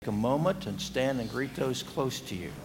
a moment and stand and greet those close to you.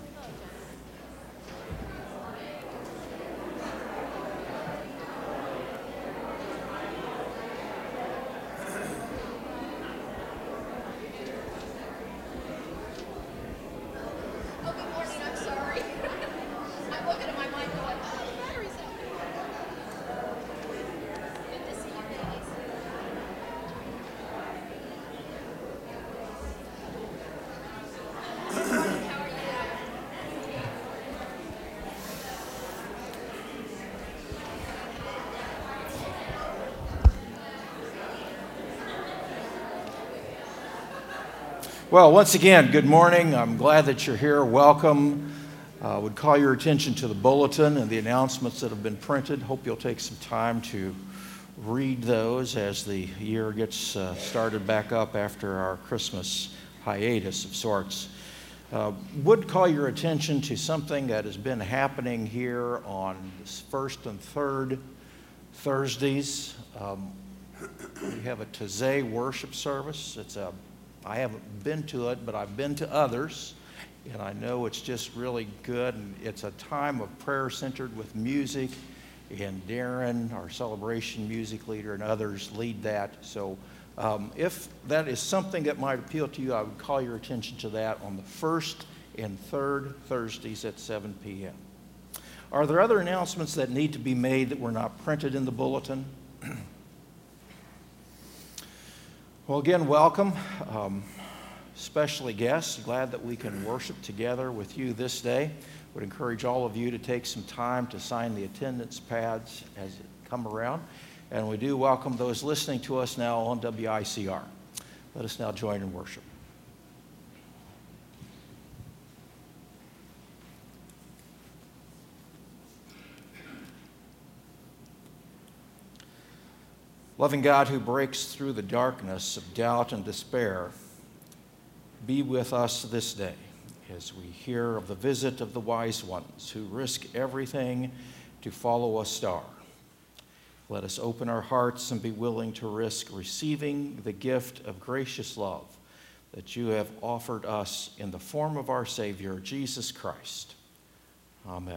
Well, once again, good morning. I'm glad that you're here. Welcome. I would call your attention to the bulletin and the announcements that have been printed. Hope you'll take some time to read those as the year gets started back up after our Christmas hiatus of sorts. Would call your attention to something that has been happening here on this first and third Thursdays. We have a Taizé worship service. I haven't been to it, but I've been to others, and I know it's just really good. And it's a time of prayer centered with music, and Darren, our celebration music leader, and others lead that. So if that is something that might appeal to you, I would call your attention to that on the first and third Thursdays at 7 p.m. Are there other announcements that need to be made that were not printed in the bulletin? Well, again, welcome, especially guests. Glad that we can worship together with you this day. Would encourage all of you to take some time to sign the attendance pads as it come around. And we do welcome those listening to us now on WICR. Let us now join in worship. Loving God who breaks through the darkness of doubt and despair, be with us this day as we hear of the visit of the wise ones who risk everything to follow a star. Let us open our hearts and be willing to risk receiving the gift of gracious love that you have offered us in the form of our Savior, Jesus Christ. Amen.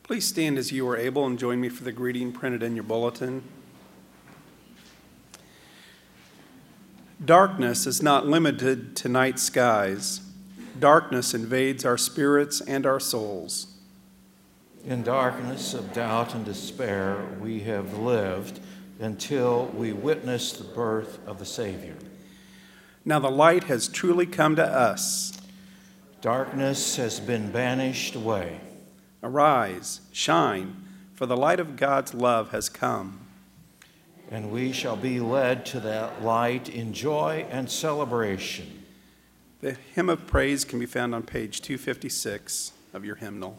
Please stand as you are able and join me for the greeting printed in your bulletin. Darkness is not limited to night skies. Darkness invades our spirits and our souls. In darkness of doubt and despair, we have lived until we witnessed the birth of the Savior. Now the light has truly come to us. Darkness has been banished away. Arise, shine, for the light of God's love has come. And we shall be led to that light in joy and celebration. The hymn of praise can be found on page 256 of your hymnal.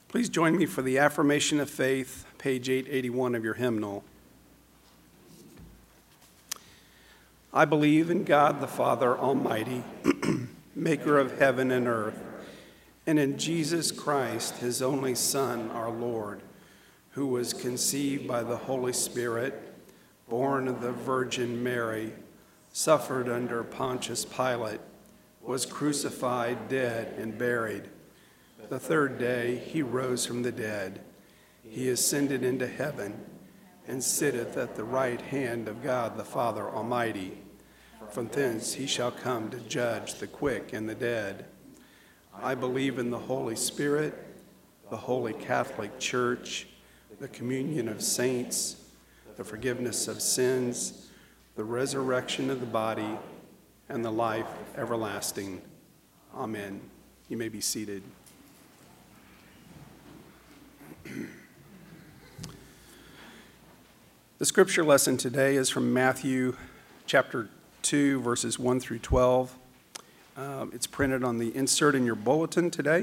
Please join me for the affirmation of faith, page 881 of your hymnal. I believe in God the Father Almighty, maker of heaven and earth, and in Jesus Christ, his only Son, our Lord, who was conceived by the Holy Spirit, born of the Virgin Mary, suffered under Pontius Pilate, was crucified, dead, and buried. The third day he rose from the dead. He ascended into heaven and sitteth at the right hand of God the Father Almighty. From thence he shall come to judge the quick and the dead. I believe in the Holy Spirit, the Holy Catholic Church, the communion of saints, the forgiveness of sins, the resurrection of the body, and the life everlasting. Amen. You may be seated. The scripture lesson today is from Matthew chapter 2, verses 1 through 12. It's printed on the insert in your bulletin today.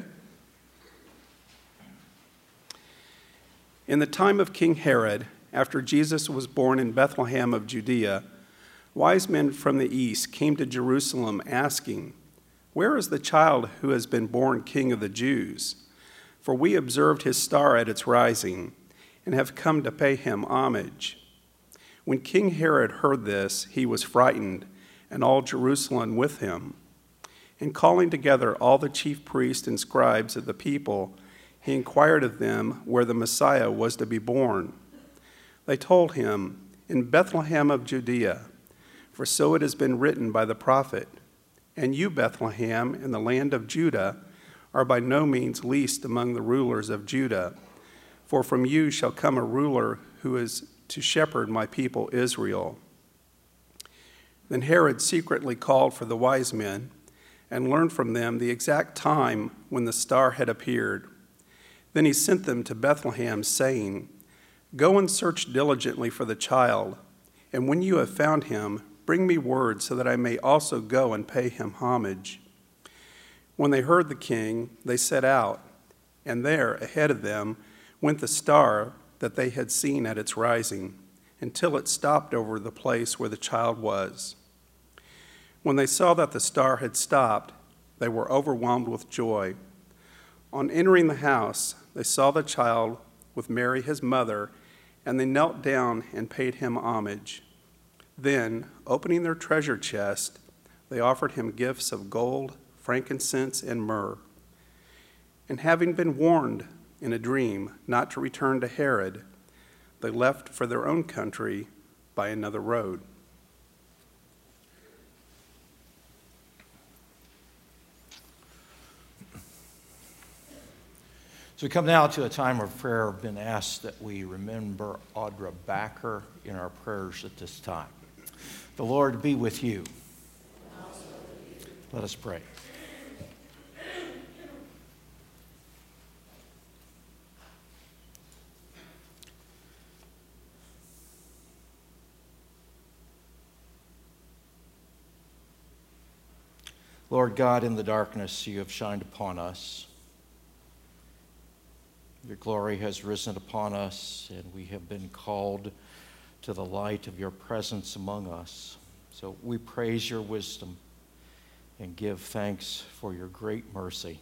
In the time of King Herod, after Jesus was born in Bethlehem of Judea, wise men from the east came to Jerusalem asking, "Where is the child who has been born King of the Jews? For we observed his star at its rising and have come to pay him homage." When King Herod heard this, he was frightened, and all Jerusalem with him. And calling together all the chief priests and scribes of the people, he inquired of them where the Messiah was to be born. They told him, "In Bethlehem of Judea, for so it has been written by the prophet, and you, Bethlehem, in the land of Judah, are by no means least among the rulers of Judah, for from you shall come a ruler who is to shepherd my people Israel." Then Herod secretly called for the wise men and learned from them the exact time when the star had appeared. Then he sent them to Bethlehem, saying, "Go and search diligently for the child, and when you have found him, bring me word so that I may also go and pay him homage." When they heard the king, they set out, and there, ahead of them, went the star that they had seen at its rising, until it stopped over the place where the child was. When they saw that the star had stopped, they were overwhelmed with joy. On entering the house, they saw the child with Mary his mother, and they knelt down and paid him homage. Then, opening their treasure chest, they offered him gifts of gold, frankincense, and myrrh. And having been warned in a dream not to return to Herod, they left for their own country by another road. So we come now to a time of prayer. I've been asked that we remember Audra Backer in our prayers at this time. The Lord be with you. Let us pray. Lord God, in the darkness you have shined upon us. Your glory has risen upon us, and we have been called to the light of your presence among us. So we praise your wisdom and give thanks for your great mercy.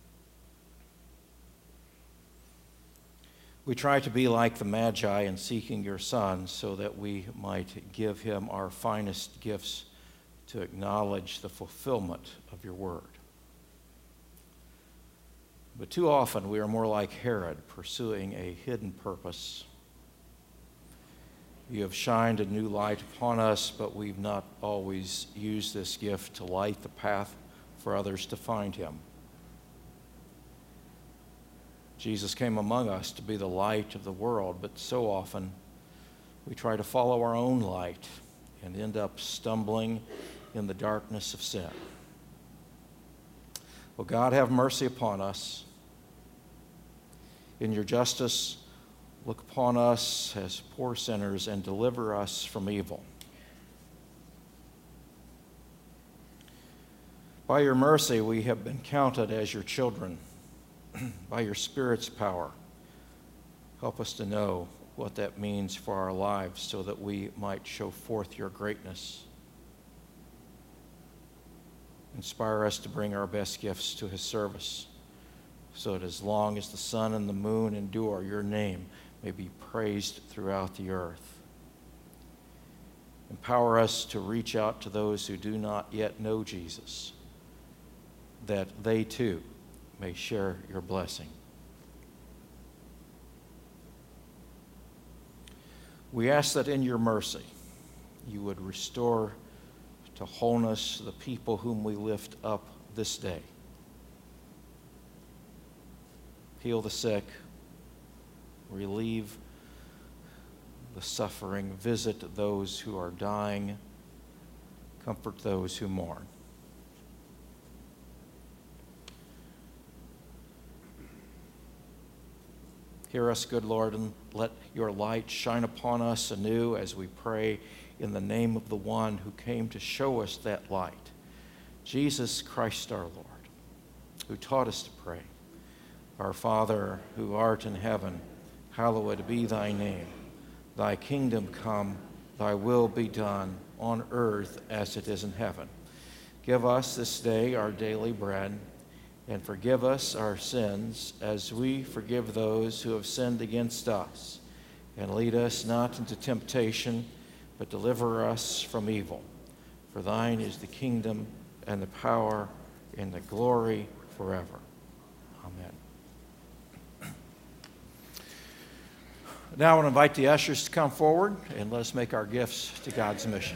We try to be like the Magi in seeking your Son so that we might give him our finest gifts to acknowledge the fulfillment of your word. But too often we are more like Herod, pursuing a hidden purpose. You have shined a new light upon us, but we've not always used this gift to light the path for others to find him. Jesus came among us to be the light of the world, but so often we try to follow our own light and end up stumbling in the darkness of sin. Well, God, have mercy upon us. In your justice, look upon us as poor sinners and deliver us from evil. By your mercy, we have been counted as your children. by your Spirit's power, help us to know what that means for our lives so that we might show forth your greatness. Inspire us to bring our best gifts to his service, so that as long as the sun and the moon endure, your name may be praised throughout the earth. Empower us to reach out to those who do not yet know Jesus, that they too may share your blessing. We ask that in your mercy, you would restore to wholeness the people whom we lift up this day. Heal the sick, relieve the suffering, visit those who are dying, comfort those who mourn. Hear us, good Lord, and let your light shine upon us anew as we pray in the name of the one who came to show us that light, Jesus Christ our Lord, who taught us to pray. Our Father, who art in heaven, hallowed be thy name. Thy kingdom come, thy will be done on earth as it is in heaven. Give us this day our daily bread, and forgive us our sins as we forgive those who have sinned against us. And lead us not into temptation, but deliver us from evil. For thine is the kingdom and the power and the glory forever. Amen. Now I want to invite the ushers to come forward and let us make our gifts to God's mission.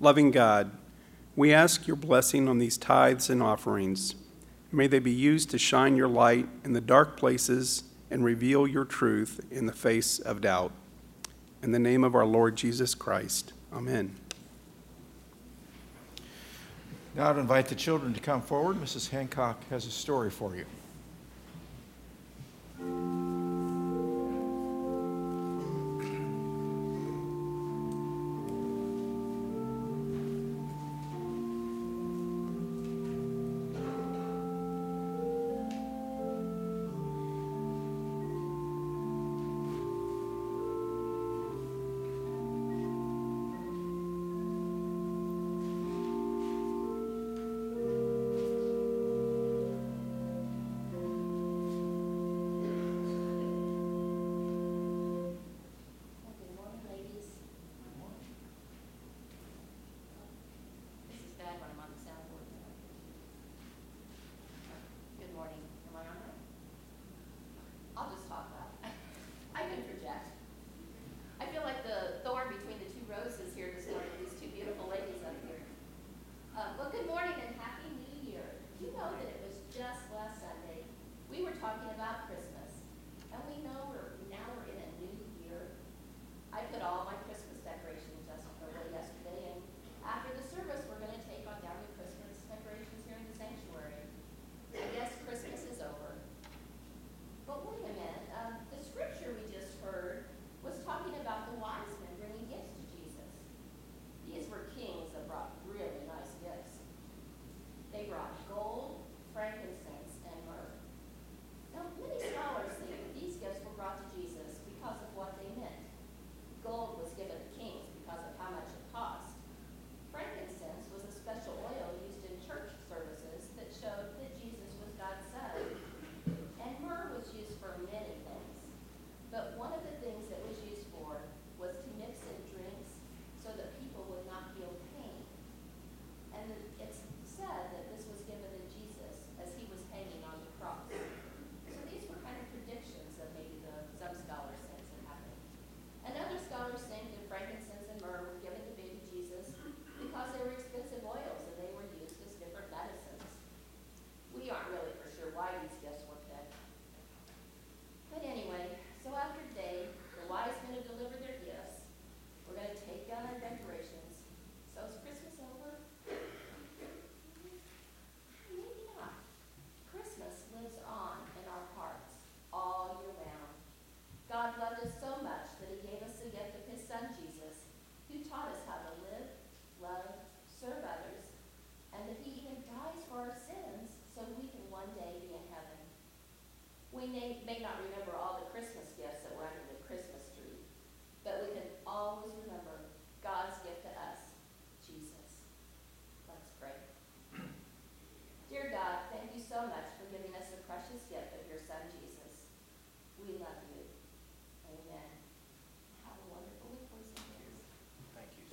Loving God, we ask your blessing on these tithes and offerings. May they be used to shine your light in the dark places and reveal your truth in the face of doubt. In the name of our Lord Jesus Christ, amen. Now I'd invite the children to come forward. Mrs. Hancock has a story for you. We may not remember all the Christmas gifts that were under the Christmas tree, but we can always remember God's gift to us, Jesus. Let's pray. Dear God, thank you so much for giving us the precious gift of your Son, Jesus. We love you. Amen. Have a wonderful week, boys and girls. Thank you.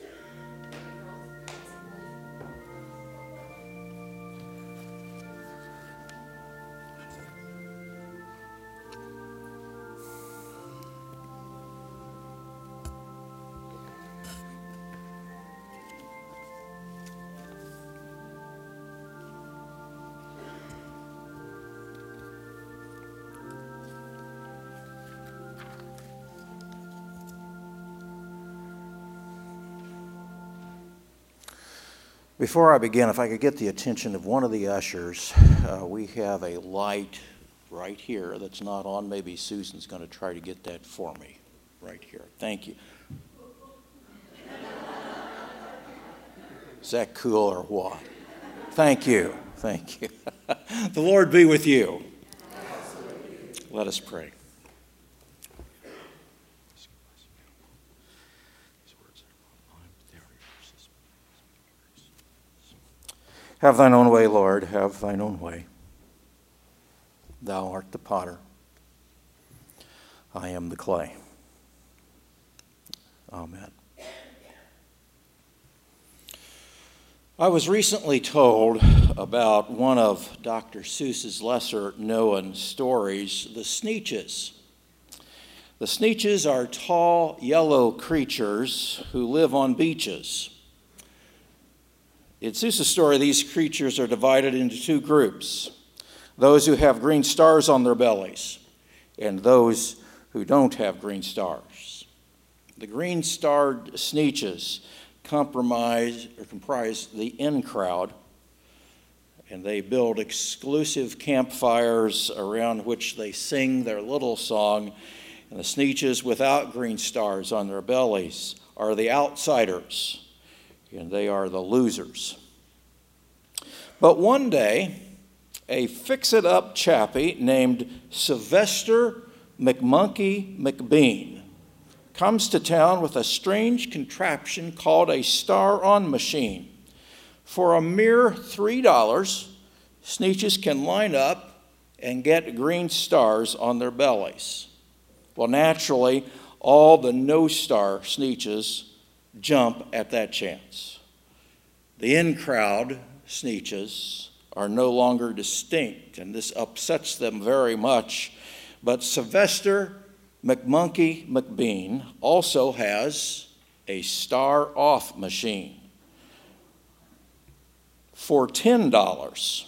Before I begin, if I could get the attention of one of the ushers, we have a light right here that's not on. Maybe Susan's going to try to get that for me right here. Thank you. Is that cool or what? Thank you. Thank you. The Lord be with you. Let us pray. Have thine own way, Lord, have thine own way. Thou art the potter. I am the clay. Amen. I was recently told about one of Dr. Seuss's lesser-known stories, the Sneetches. The Sneetches are tall, yellow creatures who live on beaches. In Zeus' story, these creatures are divided into two groups: those who have green stars on their bellies and those who don't have green stars. The green-starred Sneetches comprise the in crowd, and they build exclusive campfires around which they sing their little song. And the Sneetches without green stars on their bellies are the outsiders, and they are the losers. But one day, a fix-it-up chappie named Sylvester McMonkey McBean comes to town with a strange contraption called a star-on machine. For a mere $3, Sneetches can line up and get green stars on their bellies. Well, naturally, all the no-star Sneetches jump at that chance. The in-crowd Sneetches are no longer distinct, and this upsets them very much. But Sylvester McMonkey McBean also has a star-off machine. For $10,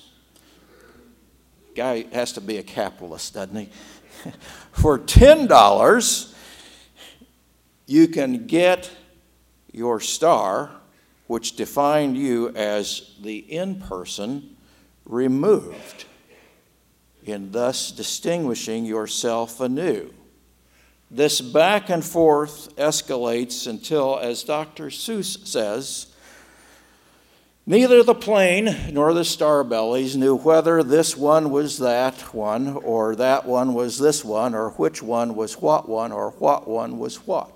guy has to be a capitalist, doesn't he? For $10, you can get your star, which defined you as the in-person, removed, in thus distinguishing yourself anew. This back and forth escalates until, as Dr. Seuss says, neither the plane nor the starbellies knew whether this one was that one, or that one was this one, or which one was what one, or what one was what.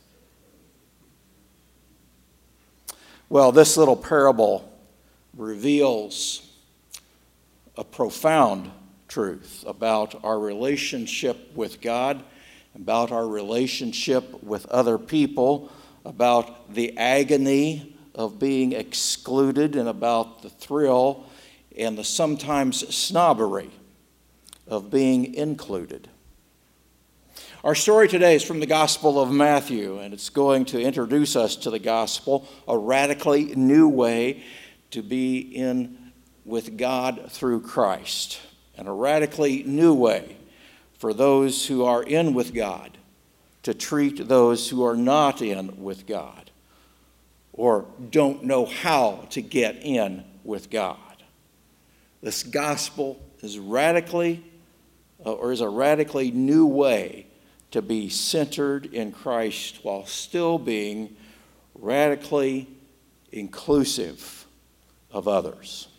Well, this little parable reveals a profound truth about our relationship with God, about our relationship with other people, about the agony of being excluded, and about the thrill and the sometimes snobbery of being included. Our story today is from the Gospel of Matthew, and it's going to introduce us to the gospel, a radically new way to be in with God through Christ, and a radically new way for those who are in with God to treat those who are not in with God, or don't know how to get in with God. This gospel is a radically new way to be centered in Christ while still being radically inclusive of others.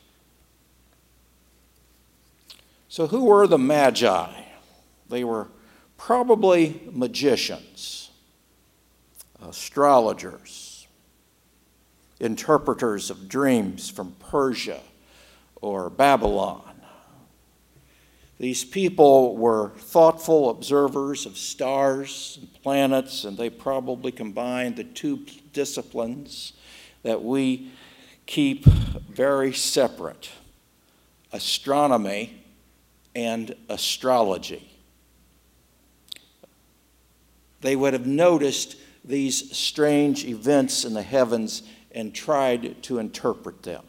So who were the Magi? They were probably magicians, astrologers, interpreters of dreams from Persia or Babylon. These people were thoughtful observers of stars and planets, and they probably combined the two disciplines that we keep very separate: astronomy and astrology. They would have noticed these strange events in the heavens and tried to interpret them.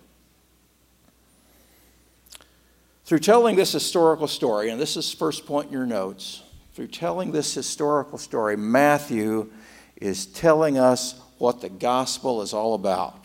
Through telling this historical story, and this is the first point in your notes, through telling this historical story, Matthew is telling us what the gospel is all about.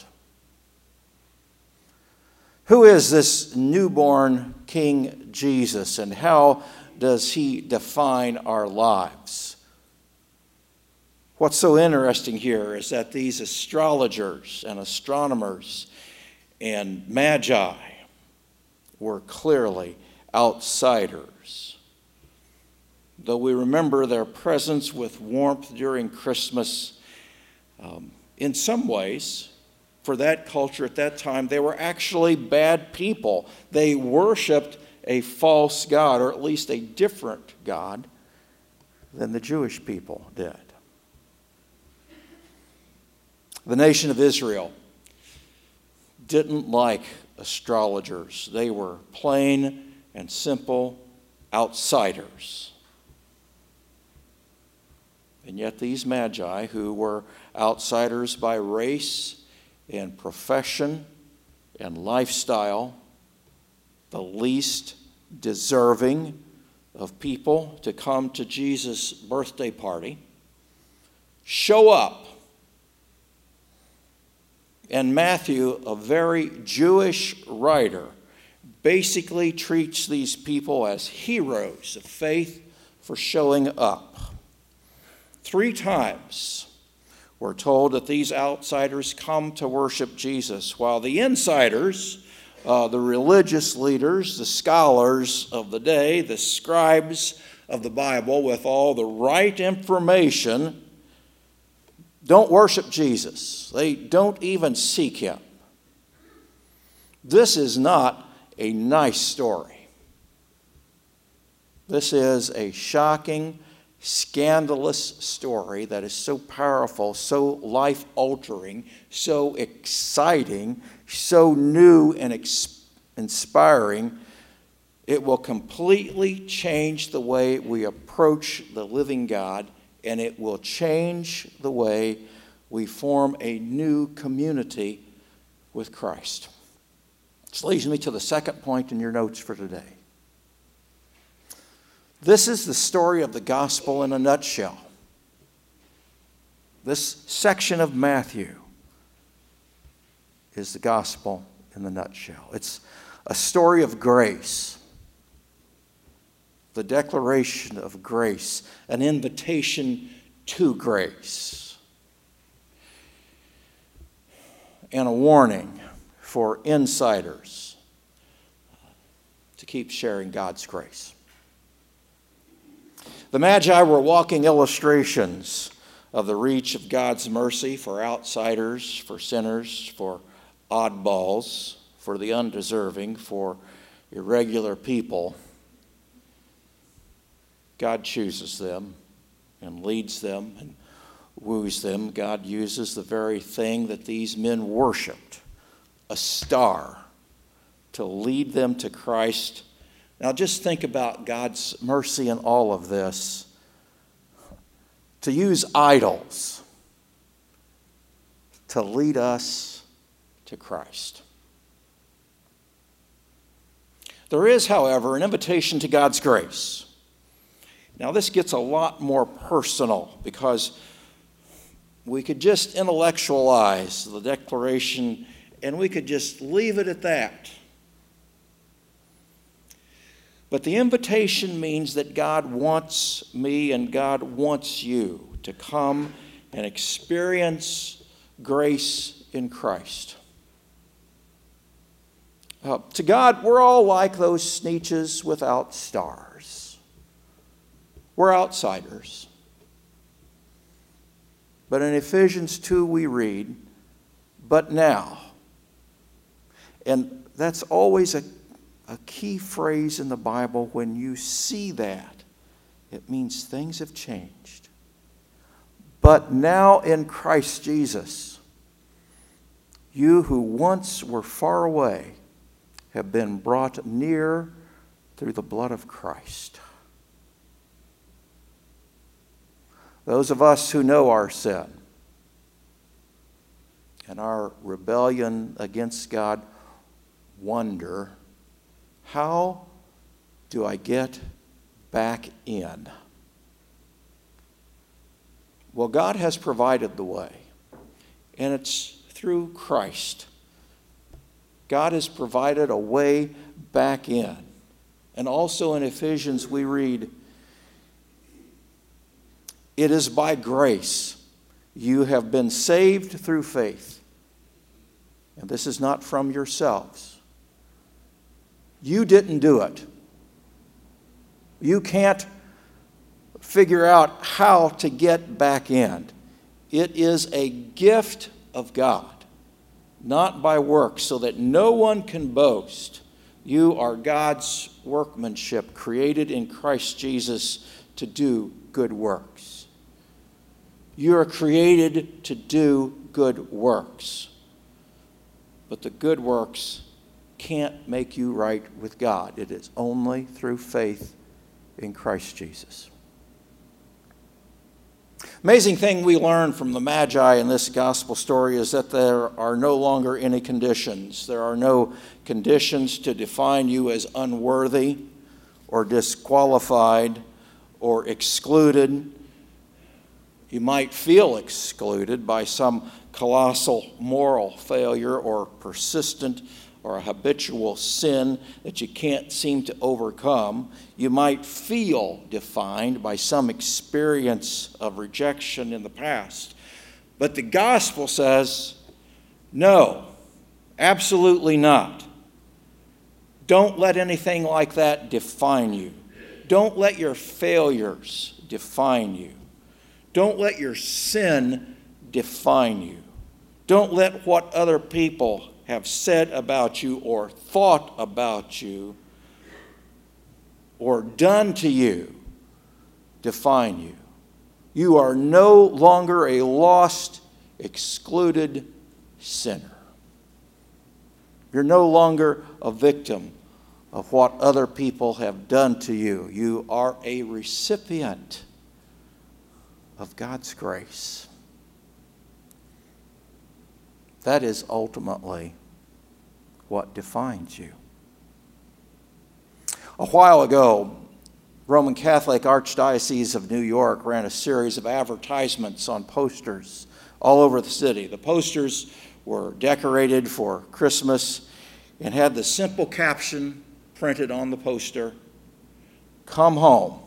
Who is this newborn King Jesus, and how does he define our lives? What's so interesting here is that these astrologers and astronomers and magi were clearly outsiders. Though we remember their presence with warmth during Christmas, in some ways, for that culture at that time, they were actually bad people. They worshiped a false god, or at least a different god than the Jewish people did. The nation of Israel didn't like astrologers. They were plain and simple outsiders. And yet these magi, who were outsiders by race and profession and lifestyle, the least deserving of people to come to Jesus' birthday party, show up. And Matthew, a very Jewish writer, basically treats these people as heroes of faith for showing up. 3 times we're told that these outsiders come to worship Jesus, while the insiders, the religious leaders, the scholars of the day, the scribes of the Bible with all the right information, don't worship Jesus. They don't even seek him. This is not a nice story. This is a shocking, scandalous story that is so powerful, so life-altering, so exciting, so new and inspiring. It will completely change the way we approach the living God, and it will change the way we form a new community with Christ. This leads me to the second point in your notes for today. This is the story of the gospel in a nutshell. This section of Matthew is the gospel in the nutshell. It's a story of grace, the declaration of grace, an invitation to grace, and a warning for insiders to keep sharing God's grace. The Magi were walking illustrations of the reach of God's mercy for outsiders, for sinners, for oddballs, for the undeserving, for irregular people. God chooses them and leads them and woos them. God uses the very thing that these men worshiped, a star, to lead them to Christ. Now just think about God's mercy in all of this. To use idols to lead us to Christ. There is, however, an invitation to God's grace. Now this gets a lot more personal because we could just intellectualize the declaration and we could just leave it at that. But the invitation means that God wants me and God wants you to come and experience grace in Christ. To God, we're all like those Sneetches without stars. We're outsiders. But in Ephesians 2 we read, "But now," and that's always a key phrase in the Bible. When you see that, it means things have changed. "But now in Christ Jesus, you who once were far away have been brought near through the blood of Christ." Those of us who know our sin and our rebellion against God wonder, how do I get back in? Well, God has provided the way, and it's through Christ. God has provided a way back in. And also in Ephesians we read, "It is by grace you have been saved through faith. And this is not from yourselves." You didn't do it. You can't figure out how to get back in. It is a gift of God, not by works, so that no one can boast. You are God's workmanship, created in Christ Jesus to do good works. You are created to do good works. But the good works can't make you right with God. It is only through faith in Christ Jesus. Amazing thing we learn from the Magi in this gospel story is that there are no longer any conditions. There are no conditions to define you as unworthy or disqualified or excluded. You might feel excluded by some colossal moral failure or persistent or a habitual sin that you can't seem to overcome. You might feel defined by some experience of rejection in the past. But the gospel says, no, absolutely not. Don't let anything like that define you. Don't let your failures define you. Don't let your sin define you. Don't let what other people have said about you or thought about you or done to you define you. You are no longer a lost, excluded sinner. You're no longer a victim of what other people have done to you. You are a recipient of God's grace. That is ultimately what defines you. A while ago, Roman Catholic Archdiocese of New York ran a series of advertisements on posters all over the city. The posters were decorated for Christmas and had the simple caption printed on the poster, "Come home."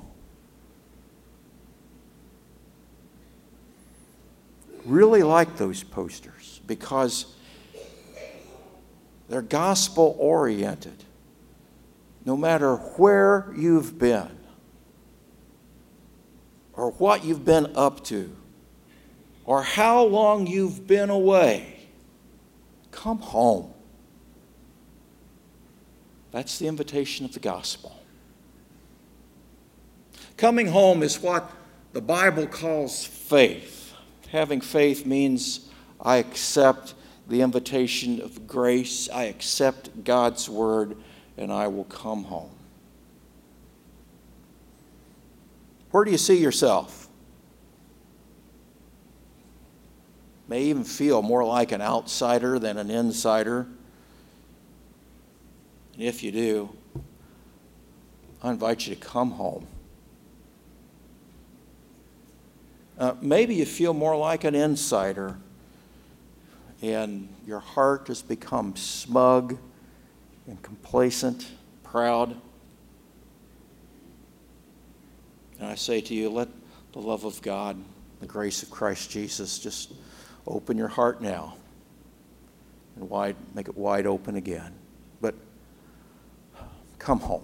Really like those posters because they're gospel oriented. No matter where you've been or what you've been up to or how long you've been away, come home. That's the invitation of the gospel. Coming home is what the Bible calls faith. Having faith means I accept the invitation of grace, I accept God's word, and I will come home. Where do you see yourself? May even feel more like an outsider than an insider. And if you do, I invite you to come home. Maybe you feel more like an insider and your heart has become smug and complacent, proud. And I say to you, let the love of God, the grace of Christ Jesus, just open your heart now and make it wide open again. But come home.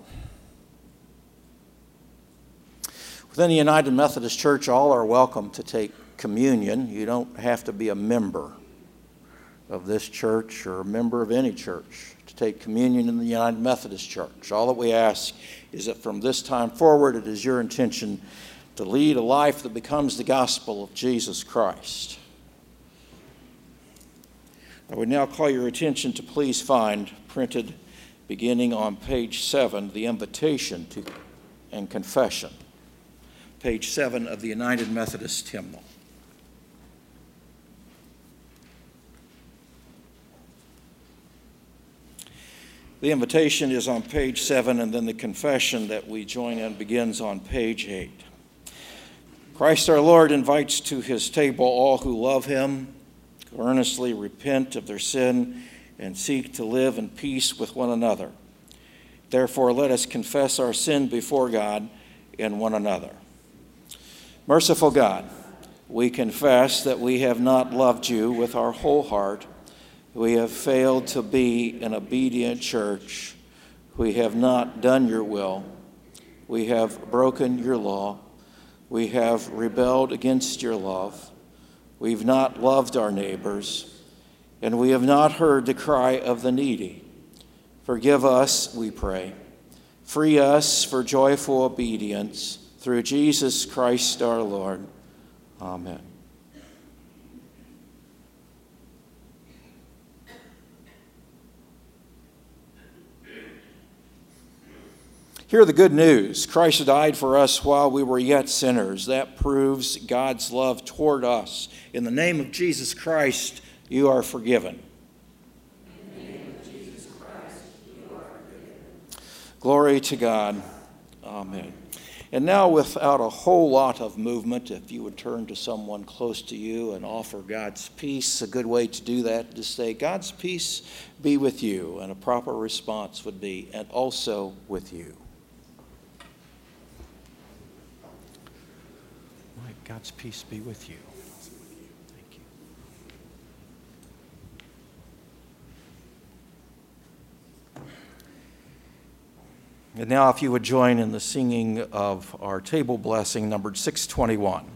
Within the United Methodist Church, all are welcome to take communion. You don't have to be a member of this church or a member of any church to take communion in the United Methodist Church. All that we ask is that from this time forward, it is your intention to lead a life that becomes the gospel of Jesus Christ. I would now call your attention to please find printed beginning on page 7, the invitation to and confession. Page 7 of the United Methodist Hymnal. The invitation is on page 7, and then the confession that we join in begins on page 8. Christ our Lord invites to his table all who love him, who earnestly repent of their sin, and seek to live in peace with one another. Therefore, let us confess our sin before God and one another. Merciful God, we confess that we have not loved you with our whole heart. We have failed to be an obedient church. We have not done your will. We have broken your law. We have rebelled against your love. We've not loved our neighbors, and we have not heard the cry of the needy. Forgive us, we pray. Free us for joyful obedience through Jesus Christ our Lord. Amen. Hear the good news. Christ died for us while we were yet sinners. That proves God's love toward us. In the name of Jesus Christ, you are forgiven. In the name of Jesus Christ, you are forgiven. Glory to God. Amen. And now, without a whole lot of movement, if you would turn to someone close to you and offer God's peace, a good way to do that is to say, God's peace be with you. And a proper response would be, and also with you. God's peace be with you. Thank you. And now if you would join in the singing of our table blessing, numbered 621.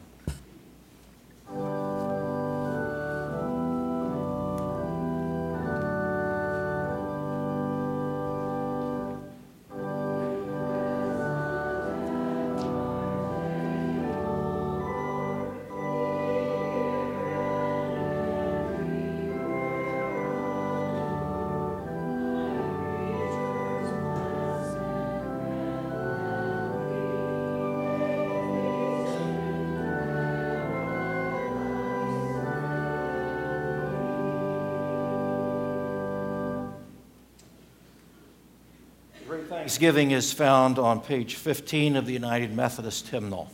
Thanksgiving is found on page 15 of the United Methodist Hymnal.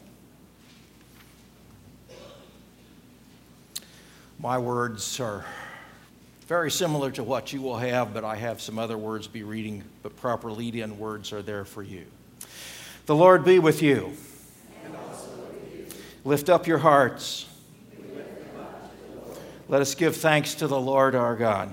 My words are very similar to what you will have, but I have some other words be reading, but proper lead-in words are there for you. The Lord be with you. And also with you. Lift up your hearts. Let us give thanks to the Lord our God.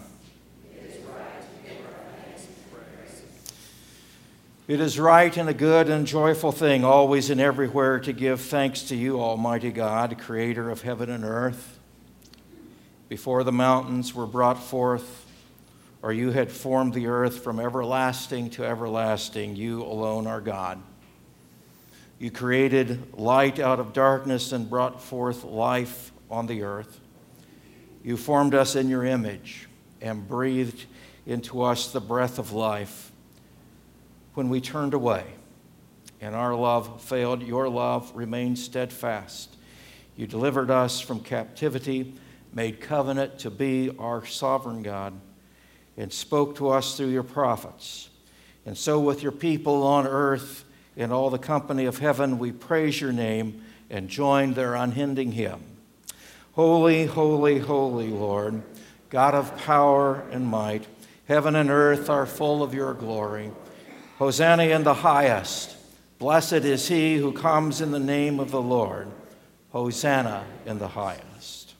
It is right and a good and joyful thing, always and everywhere, to give thanks to you, Almighty God, creator of heaven and earth. Before the mountains were brought forth, or you had formed the earth from everlasting to everlasting, you alone are God. You created light out of darkness and brought forth life on the earth. You formed us in your image and breathed into us the breath of life. When we turned away and our love failed, your love remained steadfast. You delivered us from captivity, made covenant to be our sovereign God, and spoke to us through your prophets. And so with your people on earth and all the company of heaven, we praise your name and join their unending hymn. Holy, holy, holy Lord, God of power and might, heaven and earth are full of your glory. Hosanna in the highest. Blessed is he who comes in the name of the Lord. Hosanna in the highest.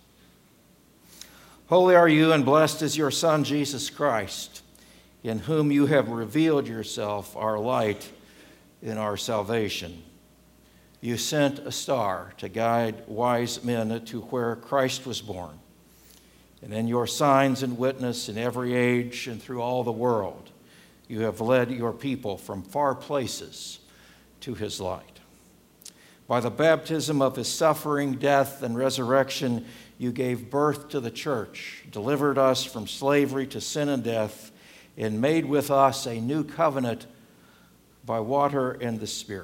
Holy are you and blessed is your Son, Jesus Christ, in whom you have revealed yourself, our light in our salvation. You sent a star to guide wise men to where Christ was born. And in your signs and witness in every age and through all the world, you have led your people from far places to his light. By the baptism of his suffering, death, and resurrection, you gave birth to the church, delivered us from slavery to sin and death, and made with us a new covenant by water and the Spirit.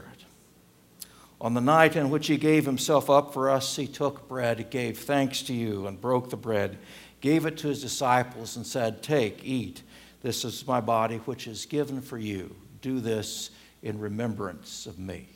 On the night in which he gave himself up for us, he took bread, gave thanks to you, and broke the bread, gave it to his disciples, and said, "Take, eat. This is my body, which is given for you. Do this in remembrance of me."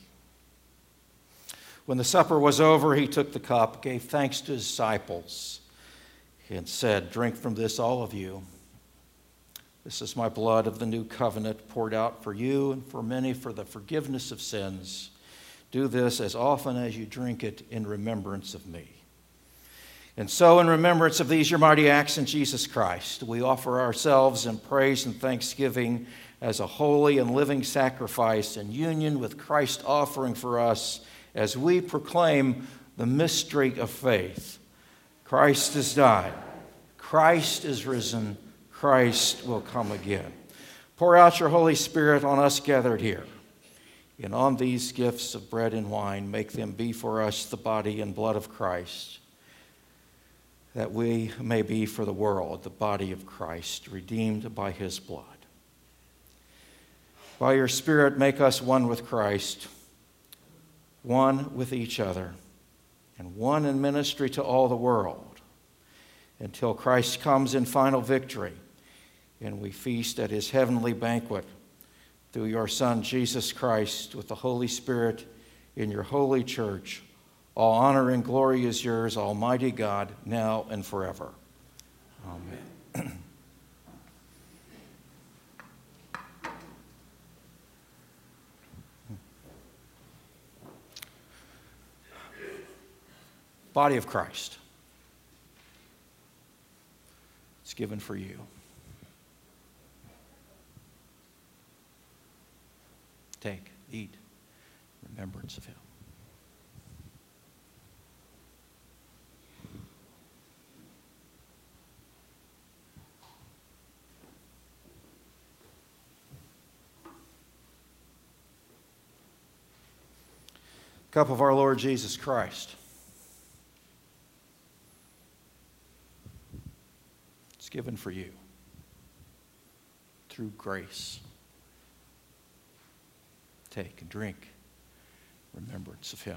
When the supper was over, he took the cup, gave thanks to his disciples, and said, "Drink from this, all of you. This is my blood of the new covenant, poured out for you and for many for the forgiveness of sins. Do this as often as you drink it in remembrance of me." And so, in remembrance of these your mighty acts in Jesus Christ, we offer ourselves in praise and thanksgiving as a holy and living sacrifice in union with Christ's offering for us as we proclaim the mystery of faith. Christ has died. Christ is risen. Christ will come again. Pour out your Holy Spirit on us gathered here. And on these gifts of bread and wine, make them be for us the body and blood of Christ, that we may be for the world the body of Christ, redeemed by his blood. By your Spirit, make us one with Christ, one with each other, and one in ministry to all the world, until Christ comes in final victory and we feast at his heavenly banquet through your Son, Jesus Christ, with the Holy Spirit in your holy church. All honor and glory is yours, Almighty God, now and forever. Amen. Body of Christ. It's given for you. Take, eat, remembrance of him. Cup of our Lord Jesus Christ. It's given for you through grace. Take and drink, remembrance of him.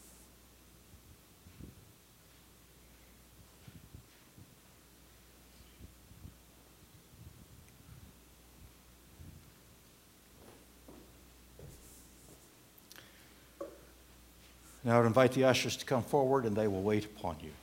Now I would invite the ushers to come forward and they will wait upon you.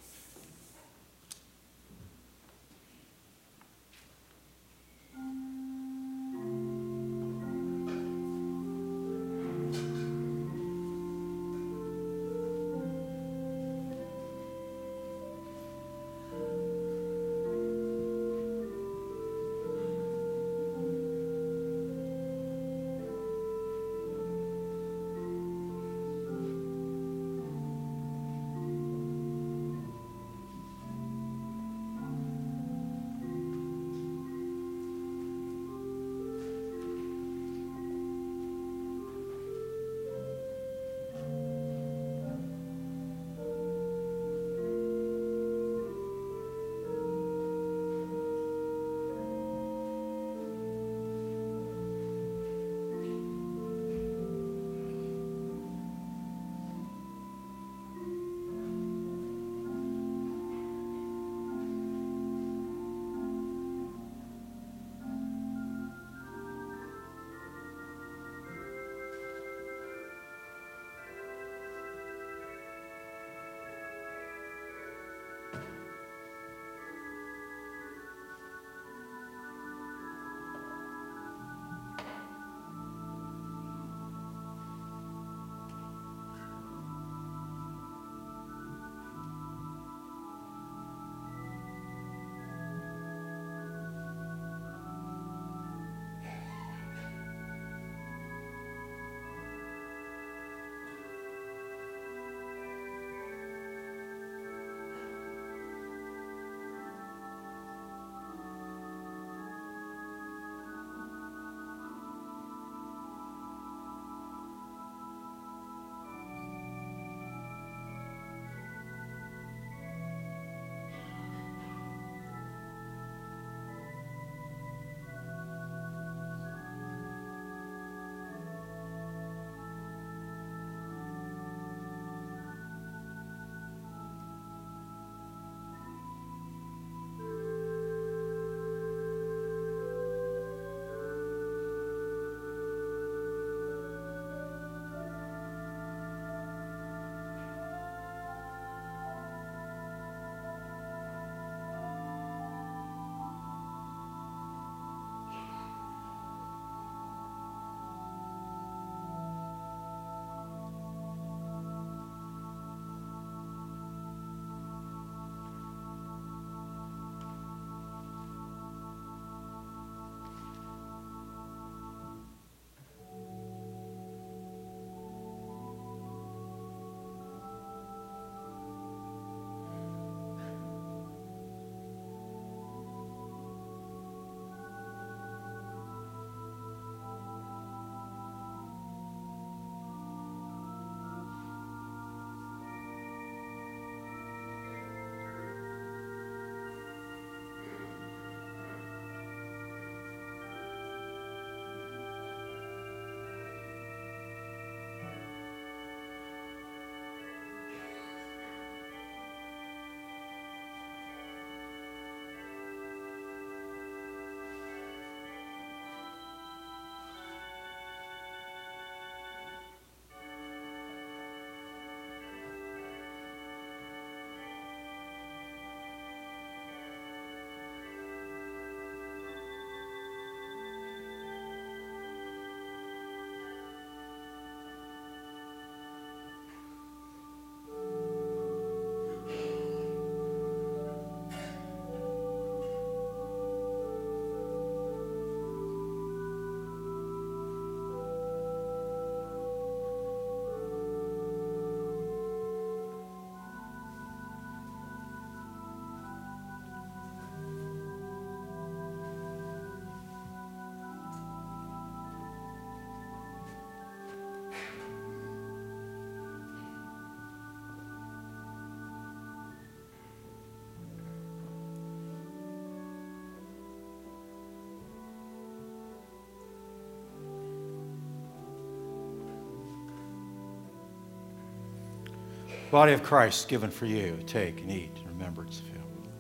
Body of Christ given for you. Take and eat in remembrance of him.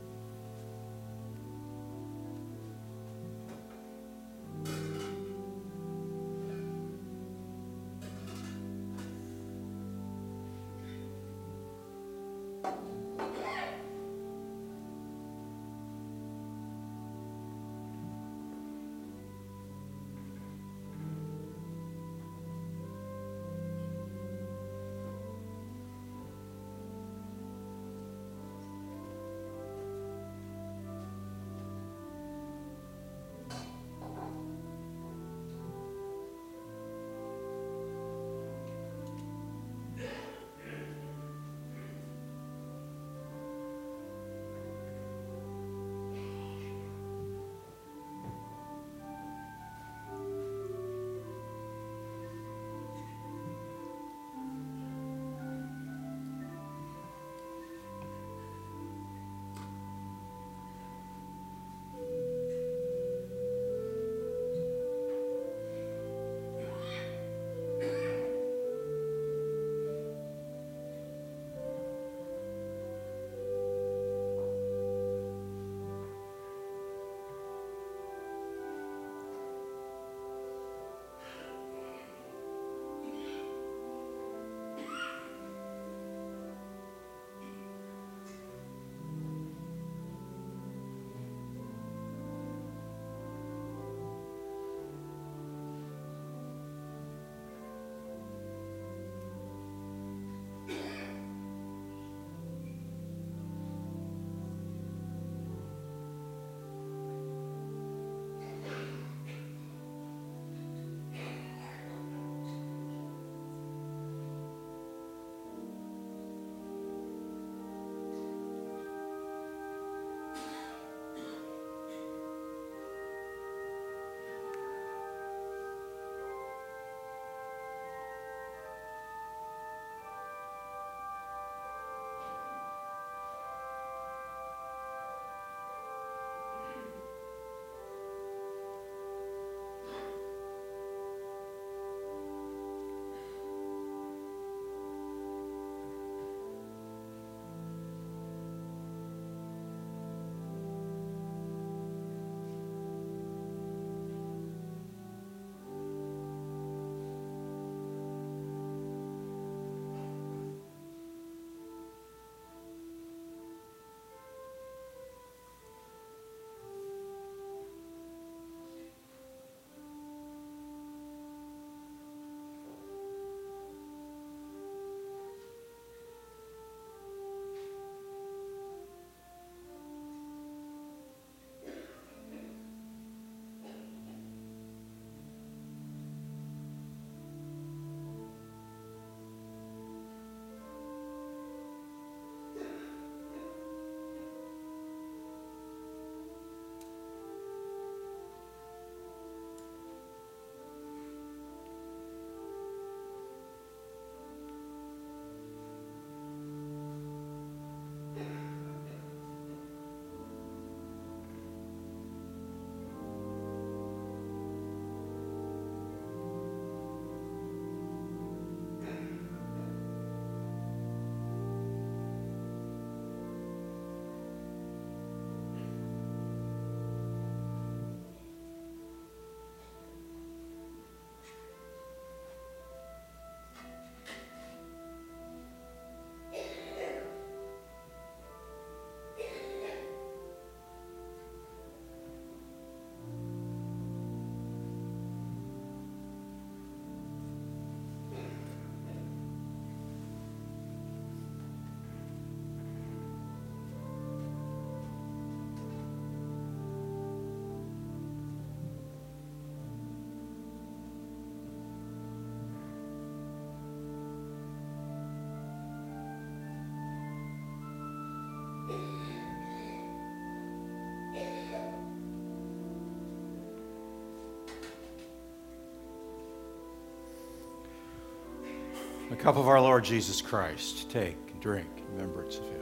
The cup of our Lord Jesus Christ. Take and drink in remembrance of him.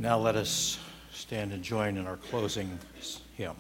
Now let us stand and join in our closing hymn.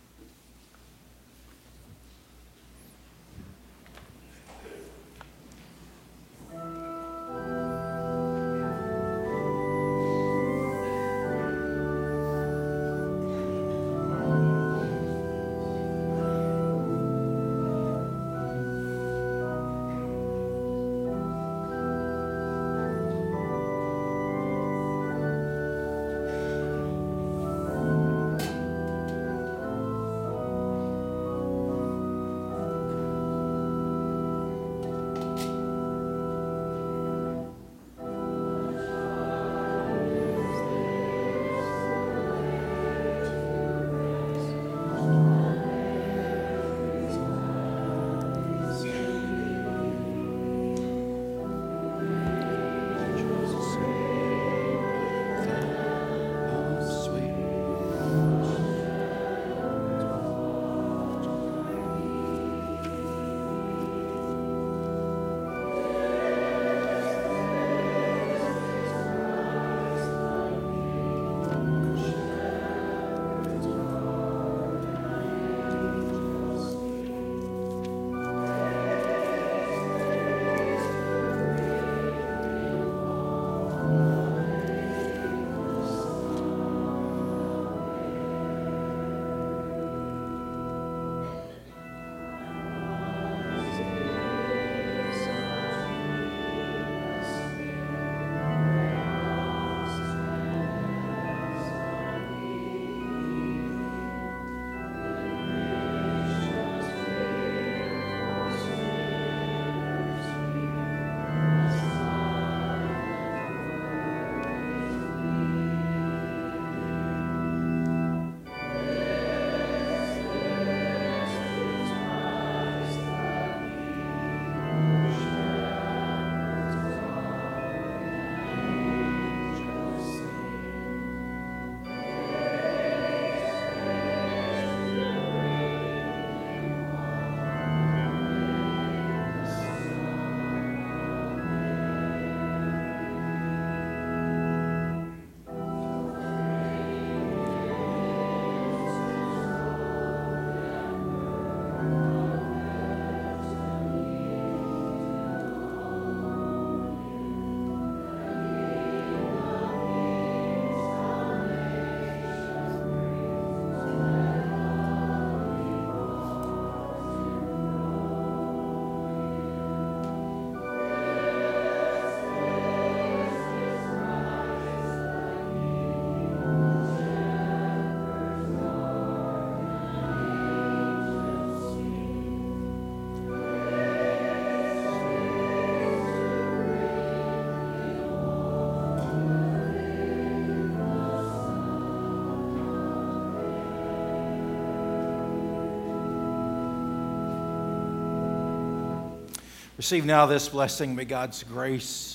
Receive now this blessing. May God's grace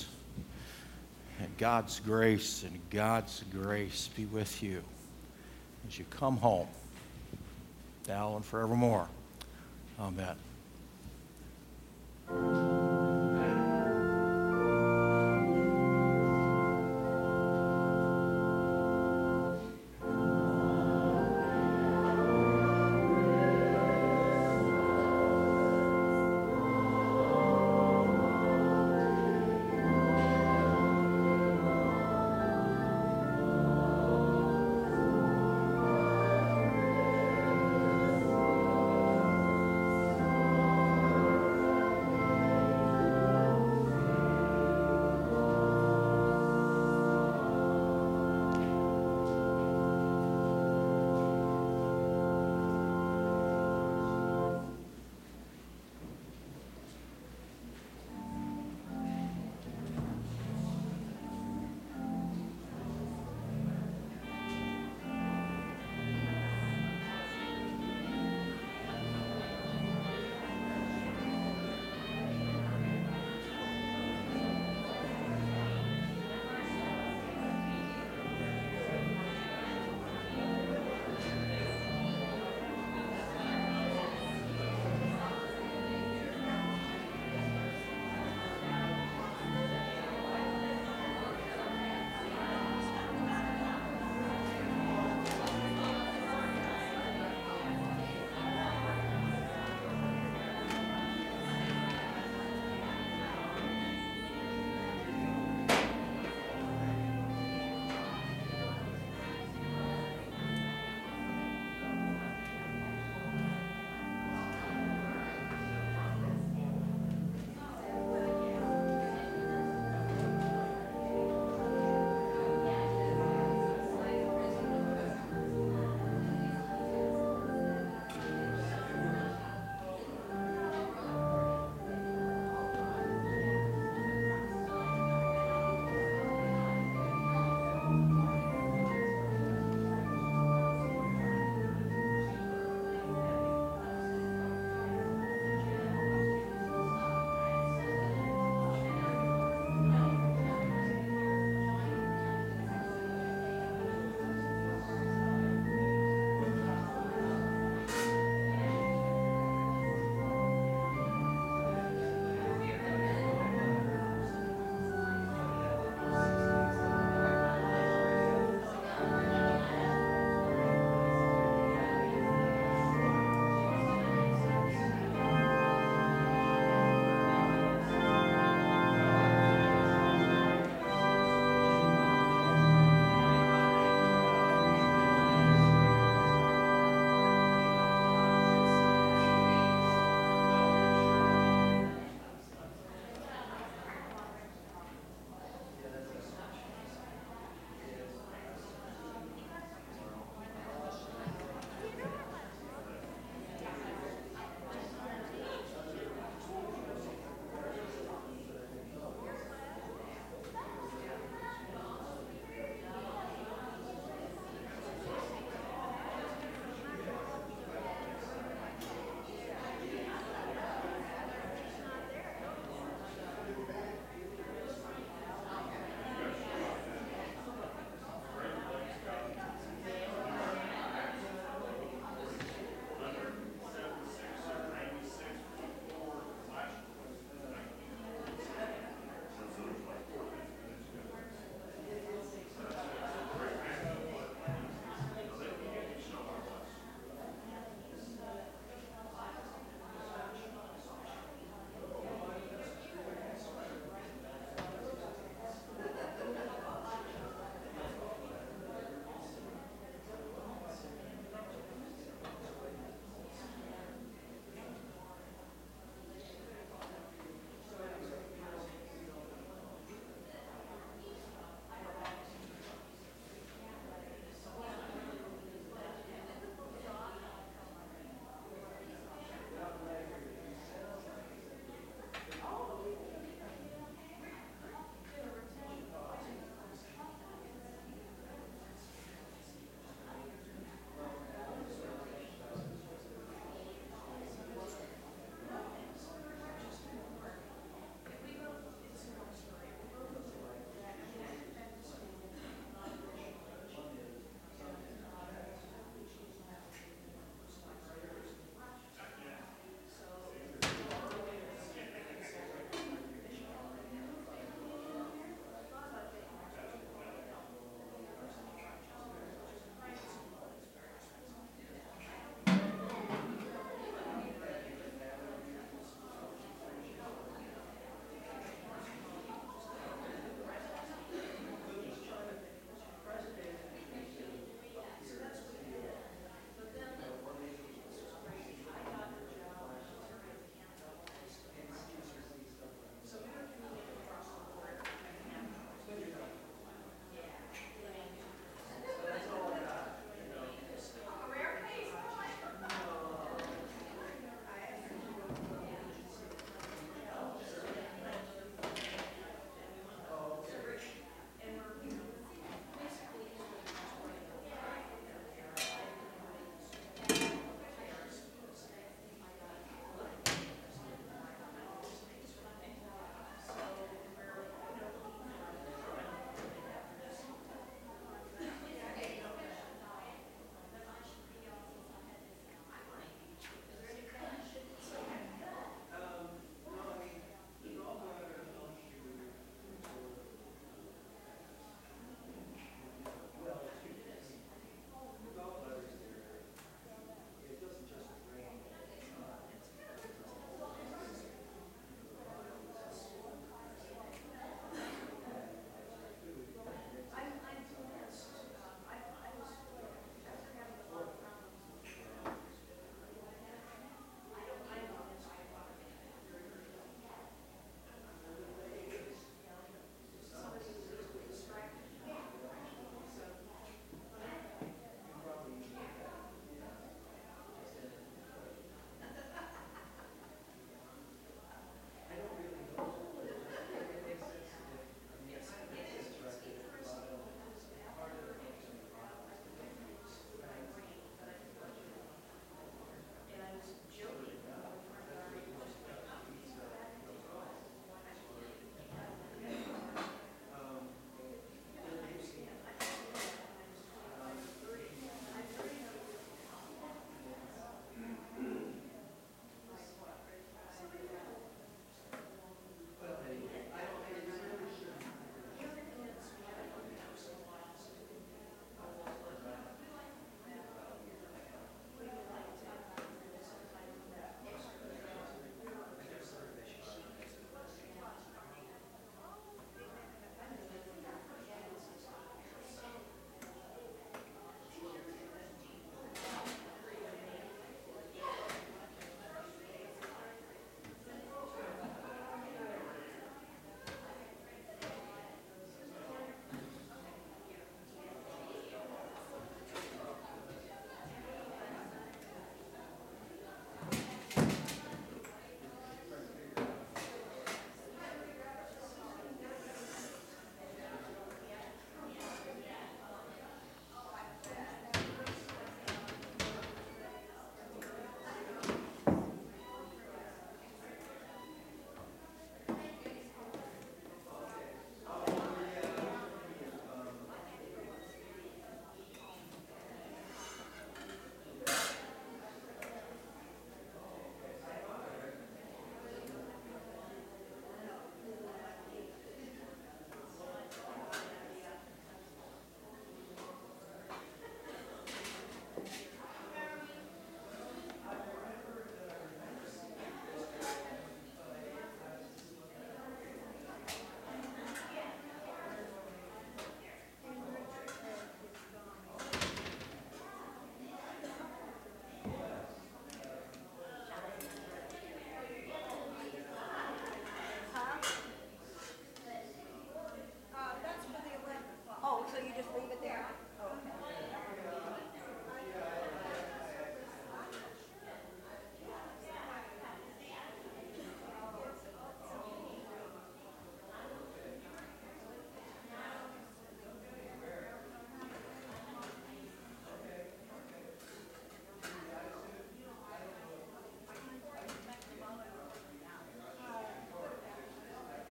and God's grace and God's grace be with you as you come home now and forevermore. Amen.